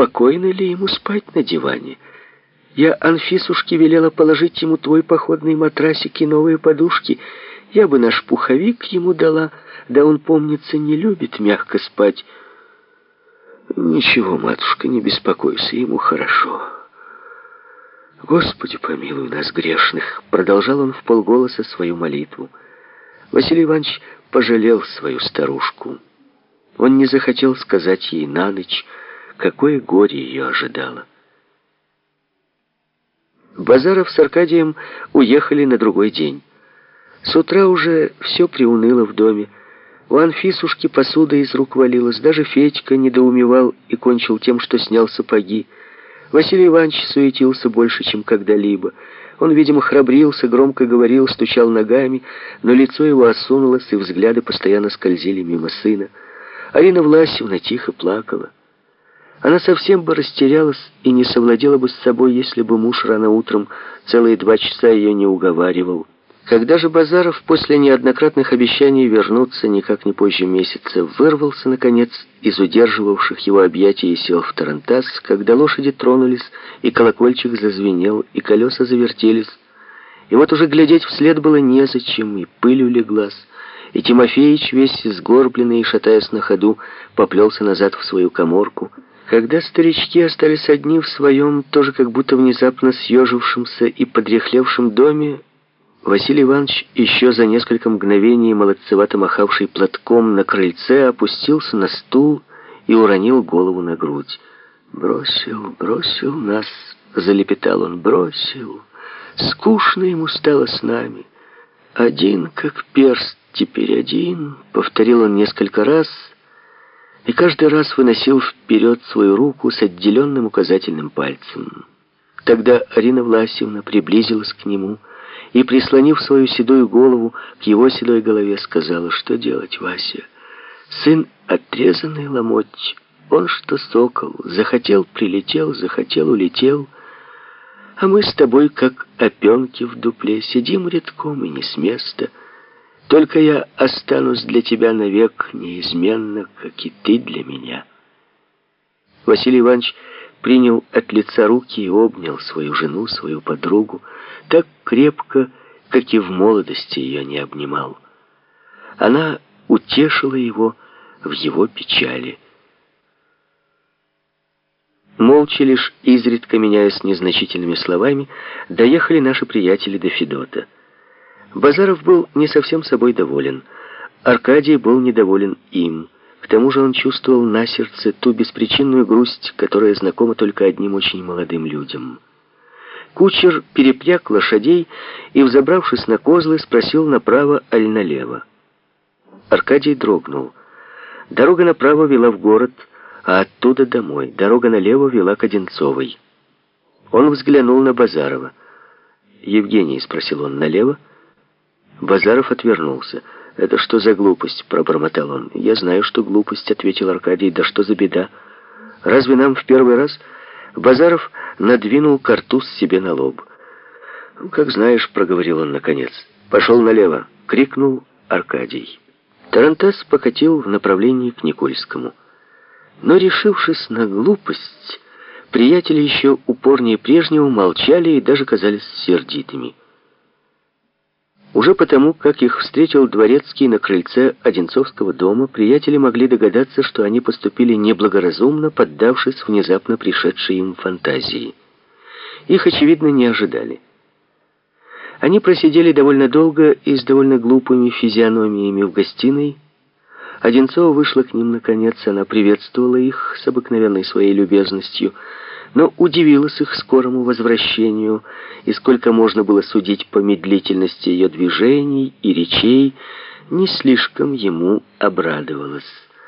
спокойно ли ему спать на диване. Я Анфисушке велела положить ему твой походный матрасик и новые подушки. Я бы наш пуховик ему дала, да он, помнится, не любит мягко спать. Ничего, матушка, не беспокойся, ему хорошо. Господи, помилуй нас, грешных, продолжал он вполголоса свою молитву. Василий Иванович пожалел свою старушку. Он не захотел сказать ей на ночь, какое горе ее ожидало. Базаров с Аркадием уехали на другой день. С утра уже все приуныло в доме. У Анфисушки посуда из рук валилась. Даже Федька недоумевал и кончил тем, что снял сапоги. Василий Иванович суетился больше, чем когда-либо. Он, видимо, храбрился, громко говорил, стучал ногами, но лицо его осунулось, и взгляды постоянно скользили мимо сына. Арина Власьевна тихо плакала. Она совсем бы растерялась и не совладела бы с собой, если бы муж рано утром целые 2 часа ее не уговаривал. Когда же Базаров после неоднократных обещаний вернуться никак не позже месяца вырвался, наконец, из удерживавших его объятий и сел в тарантас, когда лошади тронулись, и колокольчик зазвенел, и колеса завертелись, и вот уже глядеть вслед было незачем, и пыль улеглась, и Тимофеич, весь сгорбленный и шатаясь на ходу, поплелся назад в свою каморку. Когда старички остались одни в своем, тоже как будто внезапно съежившемся и подряхлевшем доме, Василий Иванович, еще за несколько мгновений молодцевато махавший платком на крыльце, опустился на стул и уронил голову на грудь. «Бросил нас», — залепетал он, — «бросил. Скучно ему стало с нами. Один, как перст, теперь один», — повторил он несколько раз, и каждый раз выносил вперед свою руку с отделенным указательным пальцем. Тогда Арина Власьевна приблизилась к нему и, прислонив свою седую голову к его седой голове, сказала: «Что делать, Вася? Сын отрезанный ломоть, он что сокол, захотел — прилетел, захотел — улетел, а мы с тобой, как опенки в дупле, сидим редком и не с места. Только я останусь для тебя навек неизменно, как и ты для меня». Василий Иванович принял от лица руки и обнял свою жену, свою подругу, так крепко, как и в молодости ее не обнимал. Она утешила его в его печали. Молча, лишь изредка меняясь незначительными словами, доехали наши приятели до Федота. Базаров был не совсем собой доволен. Аркадий был недоволен им. К тому же он чувствовал на сердце ту беспричинную грусть, которая знакома только одним очень молодым людям. Кучер перепряг лошадей и, взобравшись на козлы, спросил, направо аль налево. Аркадий дрогнул. Дорога направо вела в город, а оттуда домой. Дорога налево вела к Одинцовой. Он взглянул на Базарова. «Евгений», — спросил он, — «налево?» Базаров отвернулся. «Это что за глупость?» — пробормотал он. «Я знаю, что глупость», — ответил Аркадий. «Да что за беда? Разве нам в первый раз?» Базаров надвинул картуз себе на лоб. «Как знаешь», — проговорил он наконец. «Пошел налево!» — крикнул Аркадий. Тарантас покатил в направлении к Никольскому. Но, решившись на глупость, приятели еще упорнее прежнего молчали и даже казались сердитыми. Уже потому, как их встретил дворецкий на крыльце Одинцовского дома, приятели могли догадаться, что они поступили неблагоразумно, поддавшись внезапно пришедшей им фантазии. Их, очевидно, не ожидали. Они просидели довольно долго и с довольно глупыми физиономиями в гостиной. Одинцова вышла к ним наконец, она приветствовала их с обыкновенной своей любезностью, но удивилась их скорому возвращению, и сколько можно было судить по медлительности ее движений и речей, не слишком ему обрадовалась.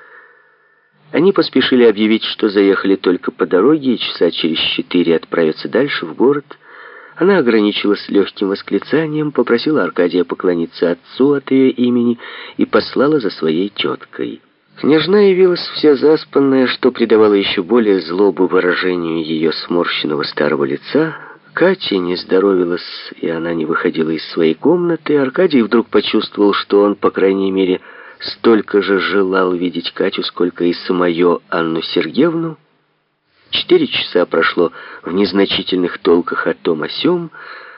Они поспешили объявить, что заехали только по дороге и часа через 4 отправятся дальше в город. Она ограничилась легким восклицанием, попросила Аркадия поклониться отцу от ее имени и послала за своей теткой. Княжна явилась вся заспанная, что придавало еще более злобу выражению ее сморщенного старого лица. Катя не здоровилась, и она не выходила из своей комнаты. Аркадий вдруг почувствовал, что он, по крайней мере, столько же желал видеть Катю, сколько и самую Анну Сергеевну. 4 часа прошло в незначительных толках о том о сём,